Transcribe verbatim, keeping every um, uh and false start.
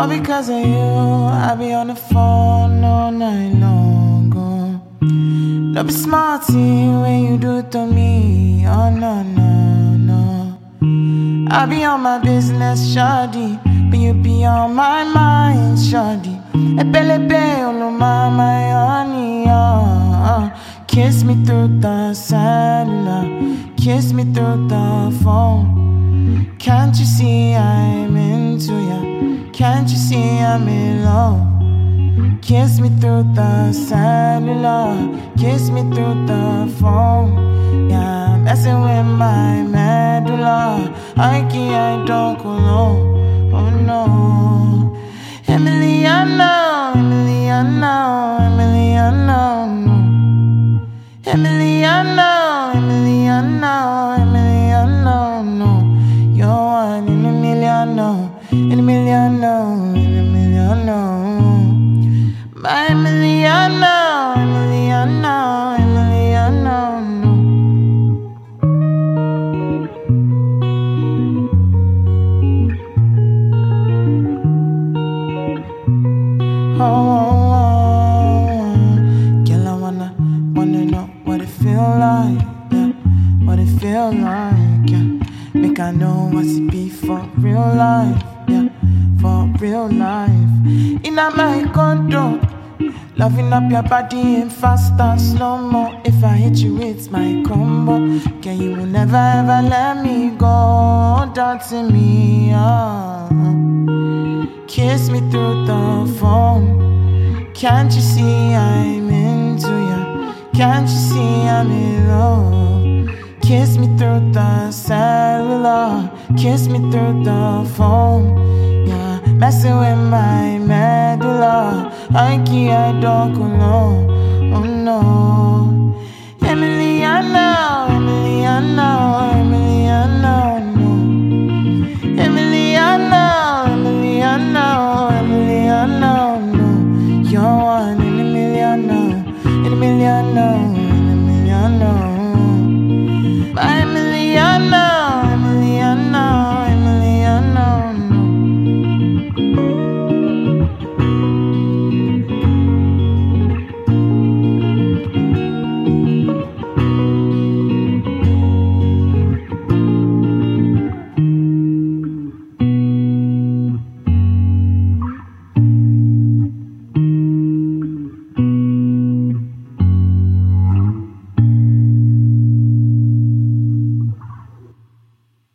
All because of you, I be on the phone all night long. Oh. Don't be smarty when you do it to me. Oh no, no, no. I be on my business, shawty, but you be on my mind, shawty. Ebelebe, olo mama, honey, oh. Kiss me through the cellular, kiss me through the phone. Can't you see I'm into ya? Can't you see I'm in love? Kiss me through the cellular, kiss me through the phone. Yeah, I'm messing with my medulla. I can't, I don't go low. Oh no. Emiliano, Emiliano, Emiliano, no. Emiliano, Emiliano, Emiliano, no. You're one in a million, no. In a million, no. In a million, no. My Emiliano, Emiliano, Emiliano, no. Oh, oh, oh. Girl, I wanna, wanna know what it feel like, yeah. What it feel like, yeah. Make I know what's it be for real life, yeah. For real life. In a my condo, loving up your body in fast and slow-mo. If I hit you, it's my combo. Girl, you will never ever let me go. Dancing me, oh. Kiss me through the phone. Can't you see I'm into ya? Can't you see I'm in love? Kiss me through the cellular, kiss me through the phone. Yeah, messing with my medulla. I can't, I don't go low. Oh no. Emiliano, Emiliano, Emiliano, no. Emiliano, Emiliano, Emiliano, no. You're one in a million, no. In a million, no. In a million, no.